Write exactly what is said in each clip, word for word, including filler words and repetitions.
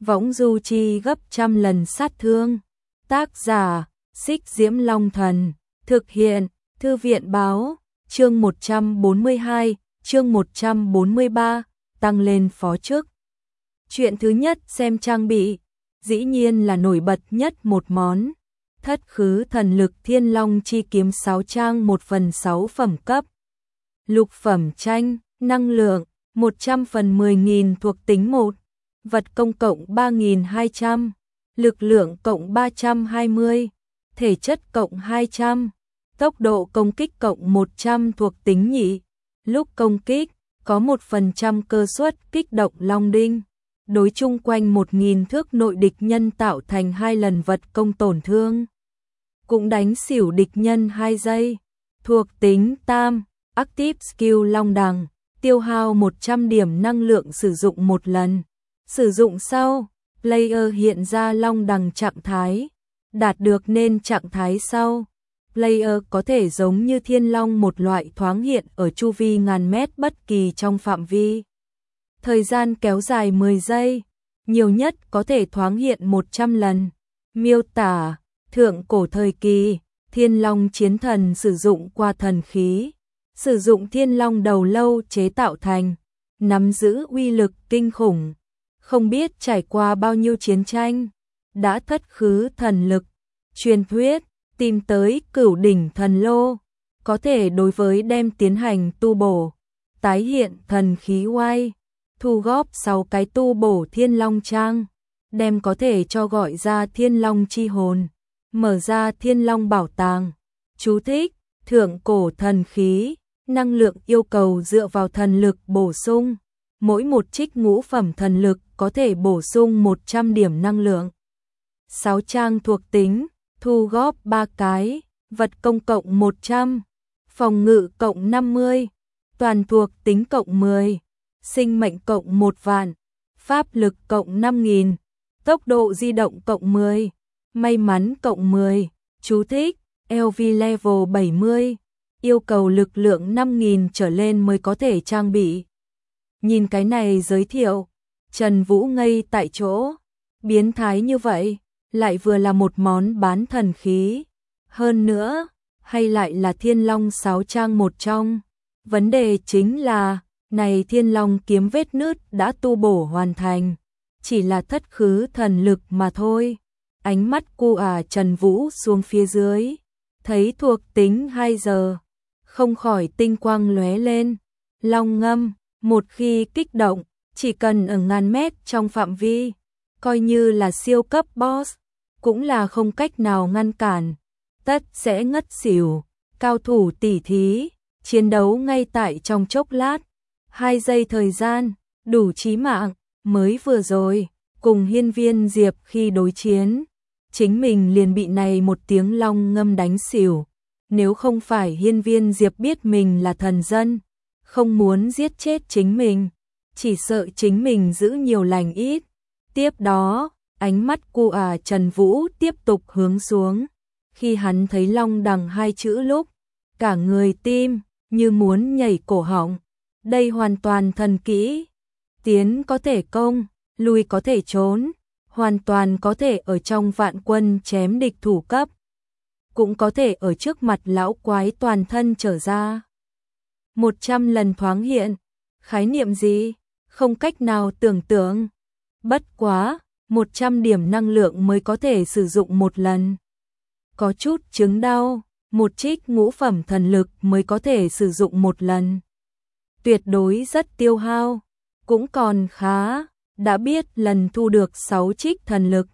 võng du chi gấp trăm lần sát thương. Tác giả, Xích Diễm Long Thần. Thực hiện, Thư viện Báo. Chương một trăm bốn mươi hai, chương một trăm bốn mươi ba, tăng lên phó chức. Chuyện thứ nhất xem trang bị, dĩ nhiên là nổi bật nhất một món. Thất khứ thần lực Thiên Long chi kiếm sáu trang một phần sáu phẩm cấp. Lục phẩm tranh, năng lượng, một trăm phần mười nghìn thuộc tính một. Vật công cộng ba nghìn hai trăm. Lực lượng cộng ba trăm hai mươi. Thể chất cộng hai trăm. Tốc độ công kích cộng một trăm thuộc tính nhị. Lúc công kích, có một phần trăm cơ suất kích động long đinh. Đối chung quanh một nghìn thước nội địch nhân tạo thành hai lần vật công tổn thương. Cũng đánh xỉu địch nhân hai giây. Thuộc tính tam, Active Skill Long Đằng, tiêu hao một trăm điểm năng lượng sử dụng một lần. Sử dụng sau, player hiện ra Long Đằng trạng thái. Đạt được nên trạng thái sau, player có thể giống như thiên long một loại thoáng hiện ở chu vi ngàn mét bất kỳ trong phạm vi. Thời gian kéo dài mười giây, nhiều nhất có thể thoáng hiện một trăm lần. Miêu tả, thượng cổ thời kỳ, thiên long chiến thần sử dụng qua thần khí, sử dụng thiên long đầu lâu chế tạo thành, nắm giữ uy lực kinh khủng. Không biết trải qua bao nhiêu chiến tranh, đã thất khứ thần lực. Truyền thuyết, tìm tới cửu đỉnh thần lô, có thể đối với đem tiến hành tu bổ, tái hiện thần khí oai, thu góp sáu cái tu bổ thiên long trang, đem có thể cho gọi ra thiên long chi hồn, mở ra thiên long bảo tàng. Chú thích, thượng cổ thần khí, năng lượng yêu cầu dựa vào thần lực bổ sung, mỗi một trích ngũ phẩm thần lực có thể bổ sung một trăm điểm năng lượng. sáu trang thuộc tính, thu góp ba cái, vật công cộng một trăm, phòng ngự cộng năm mươi, toàn thuộc tính cộng mười, sinh mệnh cộng một vạn, pháp lực cộng năm nghìn, tốc độ di động cộng mười, may mắn cộng mười. Chú thích, lờ vê level bảy mươi, yêu cầu lực lượng năm nghìn trở lên mới có thể trang bị. Nhìn cái này giới thiệu, Trần Vũ ngây tại chỗ, biến thái như vậy, lại vừa là một món bán thần khí, hơn nữa, hay lại là thiên long sáu trang một trong. Vấn đề chính là, này thiên long kiếm vết nứt đã tu bổ hoàn thành, chỉ là thất khứ thần lực mà thôi. Ánh mắt cu à Trần Vũ xuống phía dưới, thấy thuộc tính hai giờ, không khỏi tinh quang lóe lên. Long ngâm, một khi kích động, chỉ cần ở ngàn mét trong phạm vi, coi như là siêu cấp boss, cũng là không cách nào ngăn cản, tất sẽ ngất xỉu. Cao thủ tỉ thí, chiến đấu ngay tại trong chốc lát, hai giây thời gian, đủ chí mạng. Mới vừa rồi, cùng Hiên Viên Diệp khi đối chiến, chính mình liền bị này một tiếng long ngâm đánh xỉu. Nếu không phải Hiên Viên Diệp biết mình là thần dân, không muốn giết chết chính mình, chỉ sợ chính mình giữ nhiều lành ít. Tiếp đó, ánh mắt cu à Trần Vũ tiếp tục hướng xuống. Khi hắn thấy long đằng hai chữ lúc, cả người tim như muốn nhảy cổ họng. Đây hoàn toàn thần kỹ, tiến có thể công, lui có thể trốn, hoàn toàn có thể ở trong vạn quân chém địch thủ cấp, cũng có thể ở trước mặt lão quái toàn thân trở ra. Một trăm lần thoáng hiện, khái niệm gì, không cách nào tưởng tượng. Bất quá, một trăm điểm năng lượng mới có thể sử dụng một lần. Có chút chứng đau, một trích ngũ phẩm thần lực mới có thể sử dụng một lần. Tuyệt đối rất tiêu hao, cũng còn khá, đã biết lần thu được sáu trích thần lực.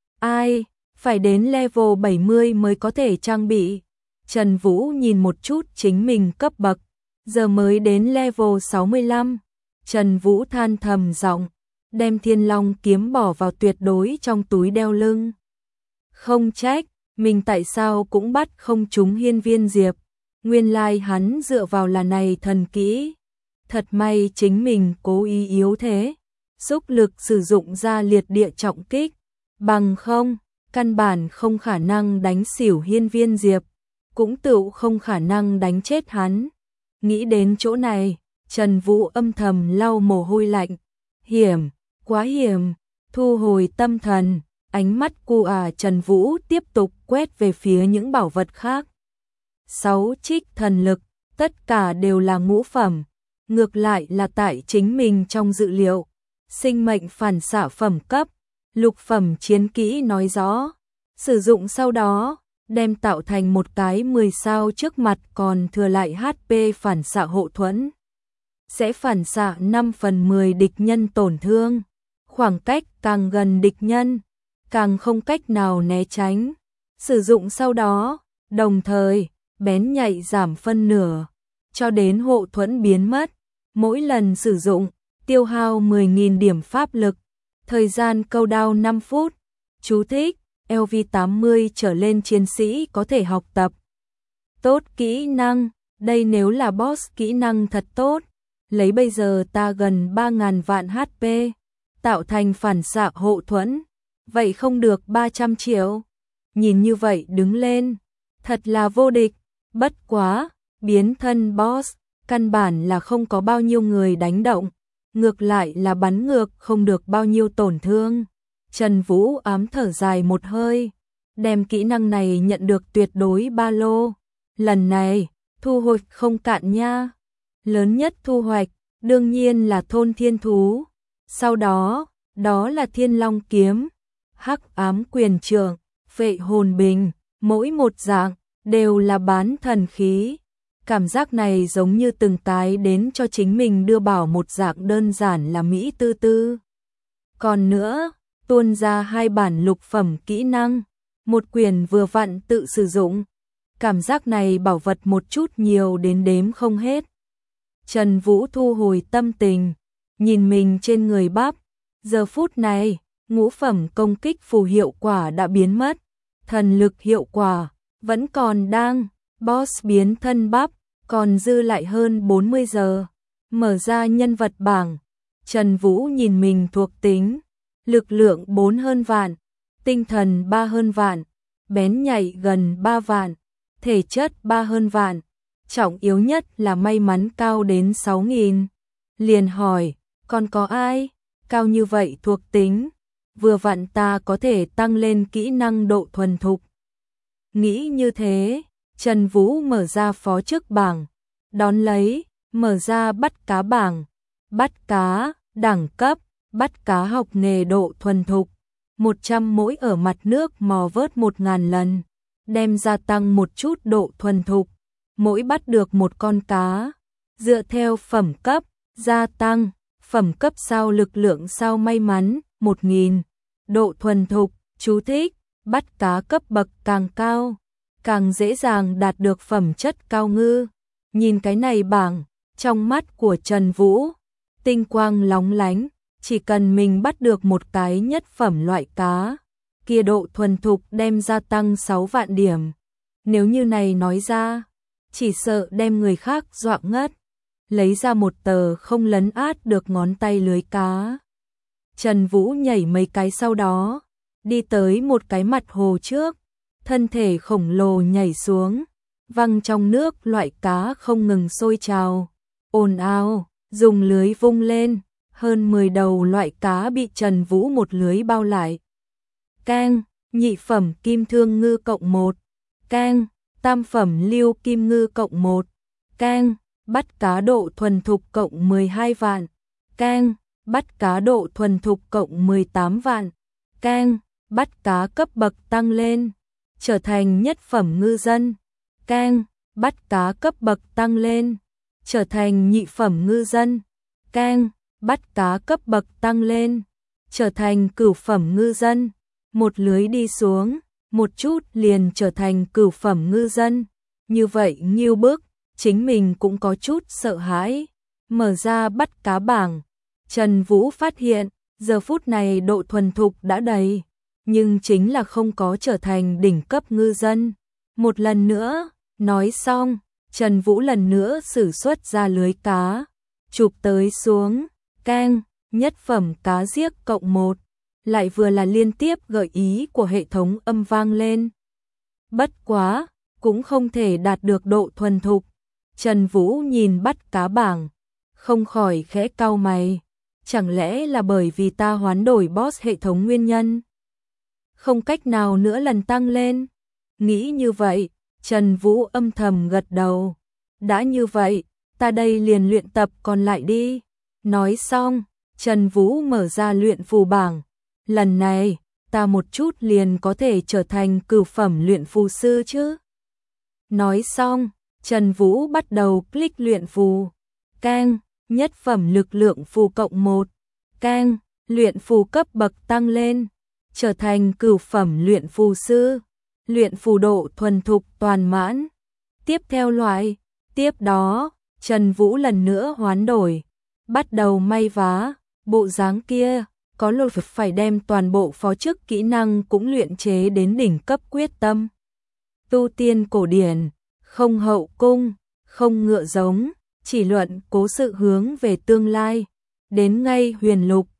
Ai, phải đến level bảy mươi mới có thể trang bị. Trần Vũ nhìn một chút chính mình cấp bậc, giờ mới đến level sáu mươi lăm. Trần Vũ than thầm giọng, đem thiên long kiếm bỏ vào tuyệt đối trong túi đeo lưng. Không trách, mình tại sao cũng bắt không trúng Hiên Viên Diệp. Nguyên lai hắn dựa vào là này thần kỹ. Thật may chính mình cố ý yếu thế, xúc lực sử dụng ra liệt địa trọng kích. Bằng không, căn bản không khả năng đánh xỉu Hiên Viên Diệp, cũng tựu không khả năng đánh chết hắn. Nghĩ đến chỗ này, Trần Vũ âm thầm lau mồ hôi lạnh. Hiểm, quá hiểm. thu hồi tâm thần, ánh mắt cu à Trần Vũ tiếp tục quét về phía những bảo vật khác. Sáu trích thần lực, tất cả đều là ngũ phẩm, ngược lại là tại chính mình trong dự liệu. Sinh mệnh phản xạ phẩm cấp, lục phẩm chiến kỹ nói rõ, sử dụng sau đó, đem tạo thành một cái mười sao trước mặt còn thừa lại hát pê phản xạ hộ thuẫn. Sẽ phản xạ năm phần mười địch nhân tổn thương, khoảng cách càng gần địch nhân, càng không cách nào né tránh. Sử dụng sau đó, đồng thời, bén nhạy giảm phân nửa, cho đến hộ thuẫn biến mất. Mỗi lần sử dụng, tiêu hao mười nghìn điểm pháp lực, thời gian câu đao năm phút. Chú thích, lv tám mươi trở lên chiến sĩ có thể học tập. Tốt kỹ năng, đây nếu là boss kỹ năng thật tốt, lấy bây giờ ta gần ba nghìn vạn hát pê, tạo thành phản xạ hộ thuẫn, vậy không được ba trăm triệu. Nhìn như vậy đứng lên, thật là vô địch, bất quá, biến thân boss, căn bản là không có bao nhiêu người đánh động, ngược lại là bắn ngược không được bao nhiêu tổn thương. Trần Vũ ám thở dài một hơi, đem kỹ năng này nhận được tuyệt đối ba lô. Lần này, thu hoạch không cạn nha. Lớn nhất thu hoạch, đương nhiên là thôn thiên thú. Sau đó, đó là thiên long kiếm, hắc ám quyền trượng, vệ hồn bình, mỗi một dạng, đều là bán thần khí. Cảm giác này giống như từng cái đến cho chính mình đưa bảo một dạng đơn giản là Mỹ tư tư. Còn nữa, tuôn ra hai bản lục phẩm kỹ năng, một quyền vừa vặn tự sử dụng. Cảm giác này bảo vật một chút nhiều đến đếm không hết. Trần Vũ thu hồi tâm tình, nhìn mình trên người bắp. Giờ phút này, ngũ phẩm công kích phù hiệu quả đã biến mất. Thần lực hiệu quả, vẫn còn đang. Boss biến thân bắp, còn dư lại hơn bốn mươi giờ. Mở ra nhân vật bảng. Trần Vũ nhìn mình thuộc tính. Lực lượng bốn hơn vạn, tinh thần ba hơn vạn, bén nhạy gần ba vạn, thể chất ba hơn vạn, trọng yếu nhất là may mắn cao đến sáu nghìn. Liền hỏi, còn có ai cao như vậy thuộc tính, vừa vặn ta có thể tăng lên kỹ năng độ thuần thục. Nghĩ như thế, Trần Vũ mở ra phó chức bảng, đón lấy, mở ra bắt cá bảng, bắt cá, đẳng cấp, bắt cá học nghề độ thuần thục, một trăm mỗi ở mặt nước mò vớt một nghìn lần, đem gia tăng một chút độ thuần thục, mỗi bắt được một con cá, dựa theo phẩm cấp, gia tăng, phẩm cấp sao lực lượng sao may mắn, một nghìn, độ thuần thục, chú thích, bắt cá cấp bậc càng cao, càng dễ dàng đạt được phẩm chất cao ngư. Nhìn cái này bảng, trong mắt của Trần Vũ, tinh quang lóng lánh. Chỉ cần mình bắt được một cái nhất phẩm loại cá, kia độ thuần thục đem gia tăng sáu vạn điểm. Nếu như này nói ra, chỉ sợ đem người khác dọa ngất. Lấy ra một tờ không lấn át được ngón tay lưới cá. Trần Vũ nhảy mấy cái sau đó, đi tới một cái mặt hồ trước, thân thể khổng lồ nhảy xuống, văng trong nước loại cá không ngừng sôi trào, ồn ào, dùng lưới vung lên. Hơn mười đầu loại cá bị Trần Vũ một lưới bao lại. Cang, nhị phẩm kim thương ngư cộng một. Cang, tam phẩm lưu kim ngư cộng một. Cang, bắt cá độ thuần thục cộng mười hai vạn. Cang, bắt cá độ thuần thục cộng mười tám vạn. Cang, bắt cá cấp bậc tăng lên, trở thành nhất phẩm ngư dân. Cang, bắt cá cấp bậc tăng lên, trở thành nhị phẩm ngư dân. Cang, bắt cá cấp bậc tăng lên, trở thành cửu phẩm ngư dân. Một lưới đi xuống, một chút liền trở thành cửu phẩm ngư dân. Như vậy nghiêu bức, chính mình cũng có chút sợ hãi. Mở ra bắt cá bảng, Trần Vũ phát hiện, giờ phút này độ thuần thục đã đầy, nhưng chính là không có trở thành đỉnh cấp ngư dân. Một lần nữa, nói xong, Trần Vũ lần nữa sử xuất ra lưới cá, chụp tới xuống. Cang, nhất phẩm cá giếc cộng một, lại vừa là liên tiếp gợi ý của hệ thống âm vang lên. Bất quá, cũng không thể đạt được độ thuần thục. Trần Vũ nhìn bắt cá bảng, không khỏi khẽ cau mày. chẳng lẽ là bởi vì ta hoán đổi boss hệ thống nguyên nhân? Không cách nào nữa lần tăng lên. Nghĩ như vậy, Trần Vũ âm thầm gật đầu. Đã như vậy, ta đây liền luyện tập còn lại đi. Nói xong, Trần Vũ mở ra luyện phù bảng. Lần này, ta một chút liền có thể trở thành cửu phẩm luyện phù sư chứ. Nói xong, Trần Vũ bắt đầu click luyện phù. Cang, nhất phẩm lực lượng phù cộng một. Cang, luyện phù cấp bậc tăng lên. Trở thành cửu phẩm luyện phù sư. Luyện phù độ thuần thục toàn mãn. Tiếp theo loại, tiếp đó, Trần Vũ lần nữa hoán đổi. Bắt đầu may vá, bộ dáng kia, có lột phải đem toàn bộ phó chức kỹ năng cũng luyện chế đến đỉnh cấp quyết tâm. Tu tiên cổ điển, không hậu cung, không ngựa giống, chỉ luận cố sự hướng về tương lai. Đến ngay huyền lục,